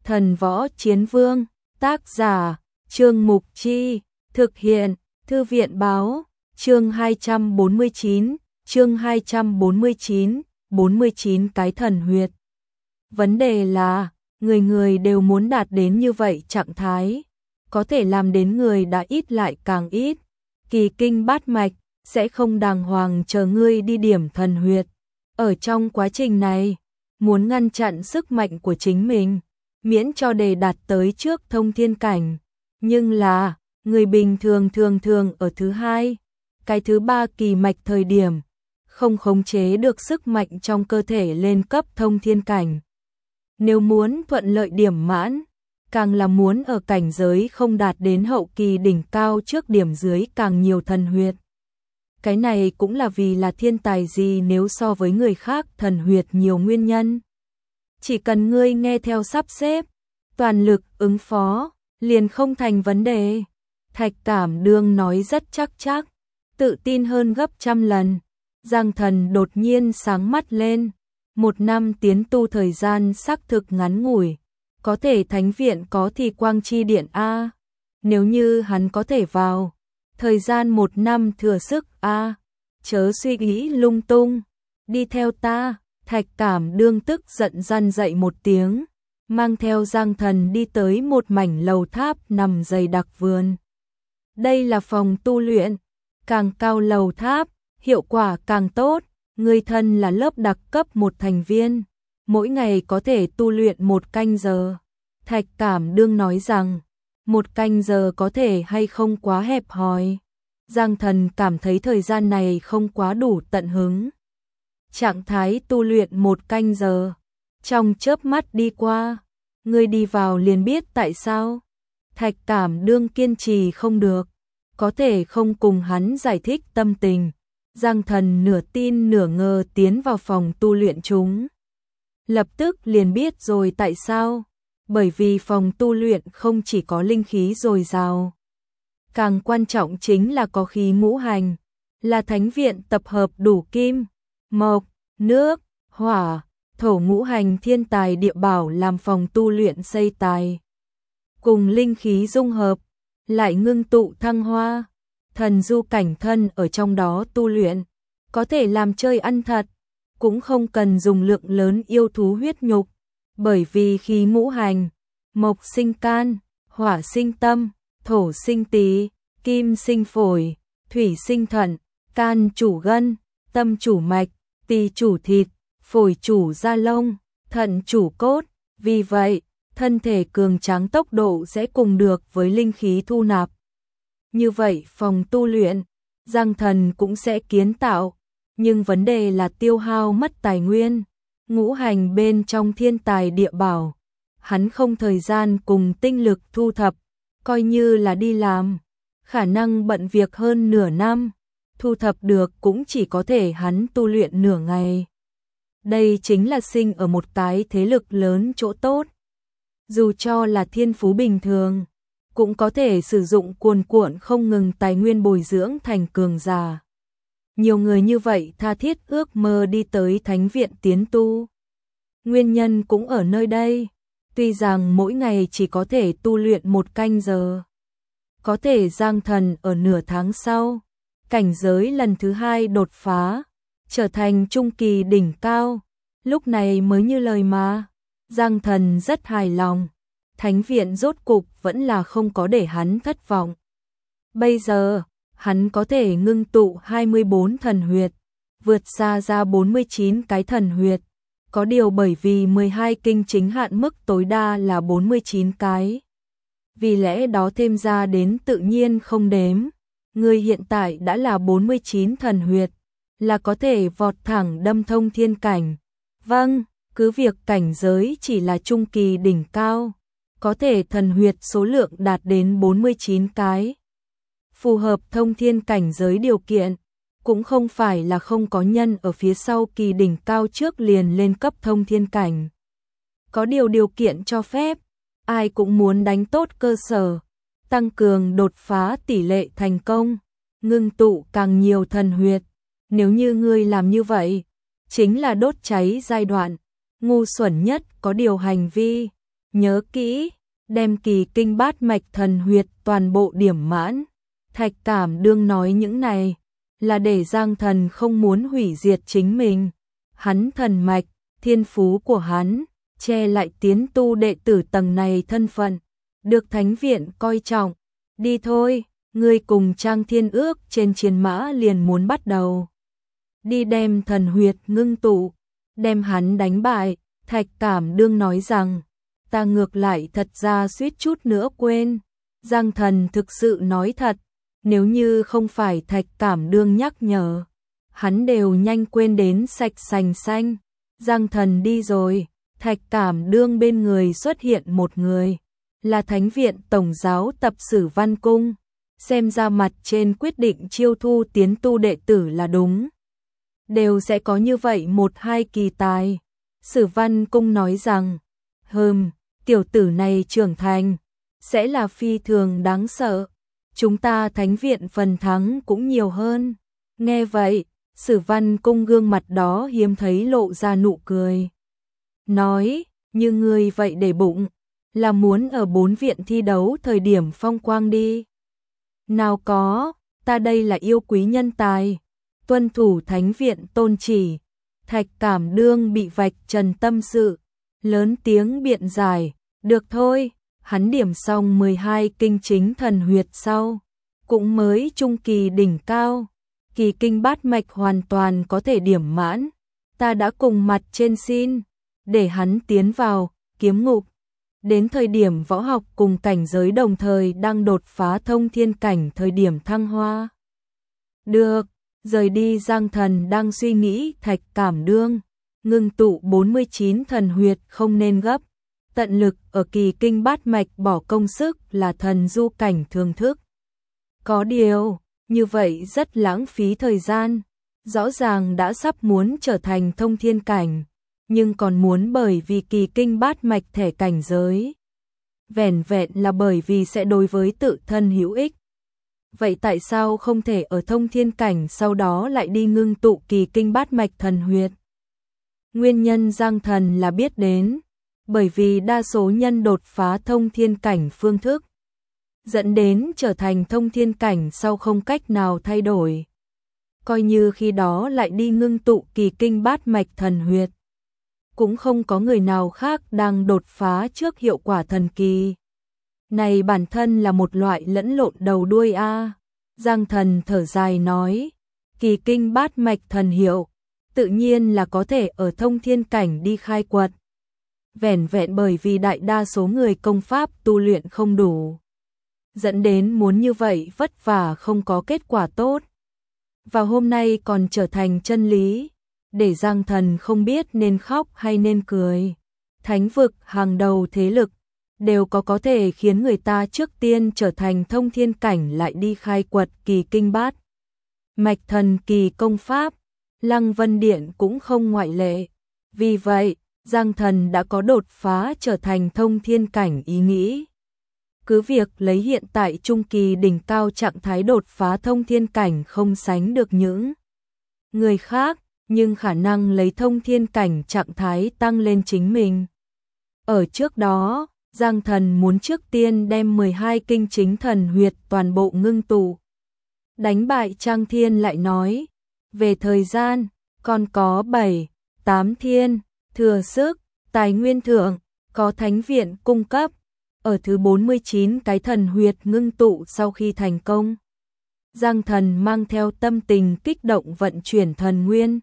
Thần Võ Chiến Vương, tác giả, Trương Mục Chi, thực hiện, Thư viện Báo, chương 249, 49 cái thần huyệt. Vấn đề là, người người đều muốn đạt đến như vậy trạng thái, có thể làm đến người đã ít lại càng ít, kỳ kinh bát mạch, sẽ không đàng hoàng chờ ngươi đi điểm thần huyệt. Ở trong quá trình này, muốn ngăn chặn sức mạnh của chính mình, miễn cho để đạt tới trước thông thiên cảnh, nhưng là, người bình thường thường ở thứ hai, cái thứ ba kỳ mạch thời điểm, không khống chế được sức mạnh trong cơ thể lên cấp thông thiên cảnh. Nếu muốn thuận lợi điểm mãn, càng là muốn ở cảnh giới không đạt đến hậu kỳ đỉnh cao trước điểm dưới càng nhiều thần huyệt. Cái này cũng là vì là thiên tài gì nếu so với người khác thần huyệt nhiều nguyên nhân. Chỉ cần ngươi nghe theo sắp xếp, toàn lực ứng phó, liền không thành vấn đề. Thạch Cảm Đương nói rất chắc, tự tin hơn gấp trăm lần. Giang Thần đột nhiên sáng mắt lên. 1 năm tiến tu thời gian xác thực ngắn ngủi, có thể thánh viện có thì quang chi điện A. Nếu như hắn có thể vào, thời gian 1 năm thừa sức A. Chớ suy nghĩ lung tung, đi theo ta. Thạch Cảm Đương tức giận răn dậy một tiếng, mang theo Giang Thần đi tới một mảnh lầu tháp nằm dày đặc vườn. Đây là phòng tu luyện, càng cao lầu tháp, hiệu quả càng tốt, người thân là lớp đặc cấp một thành viên, mỗi ngày có thể tu luyện 1 canh giờ. Thạch Cảm Đương nói rằng, 1 canh giờ có thể hay không quá hẹp hòi. Giang Thần cảm thấy thời gian này không quá đủ tận hứng. Trạng thái tu luyện 1 canh giờ, trong chớp mắt đi qua, ngươi đi vào liền biết tại sao. Thạch Cảm Đương kiên trì không được, có thể không cùng hắn giải thích tâm tình. Giang Thần nửa tin nửa ngờ tiến vào phòng tu luyện chúng. Lập tức liền biết rồi tại sao, bởi vì phòng tu luyện không chỉ có linh khí dồi dào, càng quan trọng chính là có khí ngũ hành, là thánh viện tập hợp đủ kim, mộc, nước, hỏa, thổ ngũ hành thiên tài địa bảo làm phòng tu luyện xây tài. Cùng linh khí dung hợp, lại ngưng tụ thăng hoa, thần du cảnh thân ở trong đó tu luyện, có thể làm chơi ăn thật, cũng không cần dùng lượng lớn yêu thú huyết nhục, bởi vì khí ngũ hành, mộc sinh can, hỏa sinh tâm, thổ sinh tý, kim sinh phổi, thủy sinh thận, can chủ gân, tâm chủ mạch, tỳ chủ thịt, phổi chủ da lông, thận chủ cốt, vì vậy, thân thể cường tráng tốc độ sẽ cùng được với linh khí thu nạp. Như vậy phòng tu luyện, Giang Thần cũng sẽ kiến tạo, nhưng vấn đề là tiêu hao mất tài nguyên, ngũ hành bên trong thiên tài địa bảo, hắn không thời gian cùng tinh lực thu thập, coi như là đi làm, khả năng bận việc hơn nửa năm, thu thập được cũng chỉ có thể hắn tu luyện nửa ngày. Đây chính là sinh ở một cái thế lực lớn chỗ tốt. Dù cho là thiên phú bình thường, cũng có thể sử dụng cuồn cuộn không ngừng tài nguyên bồi dưỡng thành cường giả. Nhiều người như vậy tha thiết ước mơ đi tới thánh viện tiến tu. Nguyên nhân cũng ở nơi đây, tuy rằng mỗi ngày chỉ có thể tu luyện 1 canh giờ. Có thể Giang Thần ở nửa tháng sau, cảnh giới lần thứ 2 đột phá, trở thành trung kỳ đỉnh cao, lúc này mới như lời mà. Giang Thần rất hài lòng, thánh viện rốt cục vẫn là không có để hắn thất vọng. Bây giờ, hắn có thể ngưng tụ 24 thần huyệt, vượt xa ra 49 cái thần huyệt, có điều bởi vì 12 kinh chính hạn mức tối đa là 49 cái. Vì lẽ đó thêm ra đến tự nhiên không đếm, người hiện tại đã là 49 thần huyệt, là có thể vọt thẳng đâm thông thiên cảnh. Vâng, cứ việc cảnh giới chỉ là trung kỳ đỉnh cao, có thể thần huyệt số lượng đạt đến 49 cái. Phù hợp thông thiên cảnh giới điều kiện, cũng không phải là không có nhân ở phía sau kỳ đỉnh cao trước liền lên cấp thông thiên cảnh. Có điều kiện cho phép, ai cũng muốn đánh tốt cơ sở, tăng cường đột phá tỷ lệ thành công, ngưng tụ càng nhiều thần huyệt. Nếu như ngươi làm như vậy, chính là đốt cháy giai đoạn, ngu xuẩn nhất có điều hành vi. nhớ kỹ, đem kỳ kinh bát mạch thần huyệt toàn bộ điểm mãn. Thạch Cảm Đương nói những này là để Giang Thần không muốn hủy diệt chính mình. Hắn thần mạch, thiên phú của hắn, che lại tiến tu đệ tử tầng này thân phận, được thánh viện coi trọng. Đi thôi, ngươi cùng Trang Thiên Ước trên chiến mã liền muốn bắt đầu. Đi đem thần huyệt ngưng tụ, đem hắn đánh bại. Thạch Cảm Đương nói rằng, ta ngược lại thật ra suýt chút nữa quên. Giang Thần thực sự nói thật, nếu như không phải Thạch Cảm Đương nhắc nhở, hắn đều nhanh quên đến sạch sành xanh. Giang Thần đi rồi, Thạch Cảm Đương bên người xuất hiện một người, là Thánh viện Tổng giáo tập Sử Văn Cung. Xem ra mặt trên quyết định chiêu thu tiến tu đệ tử là đúng. Đều sẽ có như vậy một hai kỳ tài. Sử Văn Cung nói rằng, tiểu tử này trưởng thành, sẽ là phi thường đáng sợ. Chúng ta Thánh viện phần thắng cũng nhiều hơn. Nghe vậy, Sử Văn Cung gương mặt đó hiếm thấy lộ ra nụ cười. Nói, như ngươi vậy để bụng, là muốn ở 4 viện thi đấu thời điểm phong quang đi. Nào có, ta đây là yêu quý nhân tài, tuân thủ Thánh viện tôn chỉ. Thạch Cảm Đương bị vạch trần tâm sự, lớn tiếng biện giải, được thôi, hắn điểm xong 12 kinh chính thần huyệt sau, cũng mới trung kỳ đỉnh cao, kỳ kinh bát mạch hoàn toàn có thể điểm mãn, ta đã cùng mặt trên xin, để hắn tiến vào kiếm ngục. Đến thời điểm võ học cùng cảnh giới đồng thời đang đột phá thông thiên cảnh thời điểm thăng hoa. Được, rời đi. Giang Thần đang suy nghĩ. Thạch Cảm Đương ngưng tụ 49 thần huyệt không nên gấp, tận lực ở kỳ kinh bát mạch bỏ công sức là thần du cảnh thường thức. Có điều, như vậy rất lãng phí thời gian, rõ ràng đã sắp muốn trở thành thông thiên cảnh, nhưng còn muốn bởi vì kỳ kinh bát mạch thẻ cảnh giới. Vẻn vẹn là bởi vì sẽ đối với tự thân hữu ích. Vậy tại sao không thể ở thông thiên cảnh sau đó lại đi ngưng tụ kỳ kinh bát mạch thần huyệt? Nguyên nhân Giang Thần là biết đến, bởi vì đa số nhân đột phá thông thiên cảnh phương thức, dẫn đến trở thành thông thiên cảnh sau không cách nào thay đổi. Coi như khi đó lại đi ngưng tụ kỳ kinh bát mạch thần huyệt, cũng không có người nào khác đang đột phá trước hiệu quả thần kỳ. Này bản thân là một loại lẫn lộn đầu đuôi a. Giang Thần thở dài nói, kỳ kinh bát mạch thần hiệu, tự nhiên là có thể ở thông thiên cảnh đi khai quật. Vẻn vẹn bởi vì đại đa số người công pháp tu luyện không đủ, dẫn đến muốn như vậy vất vả không có kết quả tốt. Và hôm nay còn trở thành chân lý, để Giang Thần không biết nên khóc hay nên cười. Thánh vực hàng đầu thế lực đều có thể khiến người ta trước tiên trở thành thông thiên cảnh lại đi khai quật kỳ kinh bát mạch thần kỳ công pháp, Lăng Vân Điện cũng không ngoại lệ. Vì vậy, Giang Thần đã có đột phá trở thành thông thiên cảnh ý nghĩ. Cứ việc lấy hiện tại trung kỳ đỉnh cao trạng thái đột phá thông thiên cảnh không sánh được những người khác, nhưng khả năng lấy thông thiên cảnh trạng thái tăng lên chính mình. Ở trước đó, Giang Thần muốn trước tiên đem 12 kinh chính thần huyệt toàn bộ ngưng tụ. Đánh bại Trang Thiên lại nói, về thời gian, còn có 7-8 thiên, thừa sức, tài nguyên thượng, có thánh viện cung cấp. Ở thứ 49 cái thần huyệt ngưng tụ sau khi thành công, Giang Thần mang theo tâm tình kích động vận chuyển thần nguyên.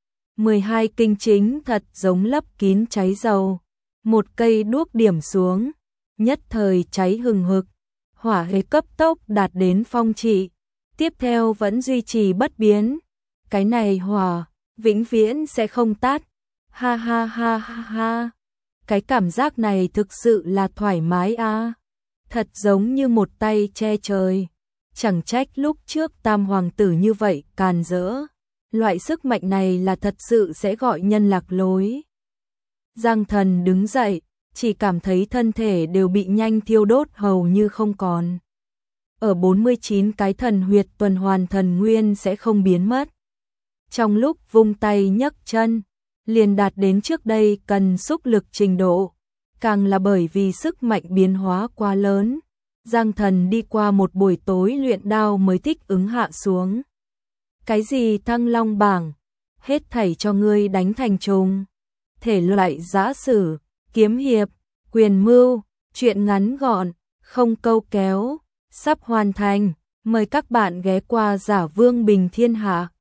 12 kinh chính thật giống lấp kín cháy dầu. Một cây đuốc điểm xuống, nhất thời cháy hừng hực, hỏa hệ cấp tốc đạt đến phong trị, tiếp theo vẫn duy trì bất biến. Cái này hỏa, vĩnh viễn sẽ không tắt. Ha ha ha ha ha. Cái cảm giác này thực sự là thoải mái a. Thật giống như một tay che trời. Chẳng trách lúc trước Tam hoàng tử như vậy càn rỡ. Loại sức mạnh này là thật sự sẽ gọi nhân lạc lối. Giang Thần đứng dậy, chỉ cảm thấy thân thể đều bị nhanh thiêu đốt hầu như không còn. Ở 49 cái thần huyệt tuần hoàn thần nguyên sẽ không biến mất. Trong lúc vung tay nhấc chân, liền đạt đến trước đây cần xúc lực trình độ. càng là bởi vì sức mạnh biến hóa quá lớn. Giang Thần đi qua một buổi tối luyện đao mới thích ứng hạ xuống. Cái gì Thăng Long bảng, hết thảy cho ngươi đánh thành trùng. Thể loại giã sử, kiếm hiệp, quyền mưu, truyện ngắn gọn, không câu kéo, sắp hoàn thành. Mời các bạn ghé qua Giả Vương Bình Thiên Hạ.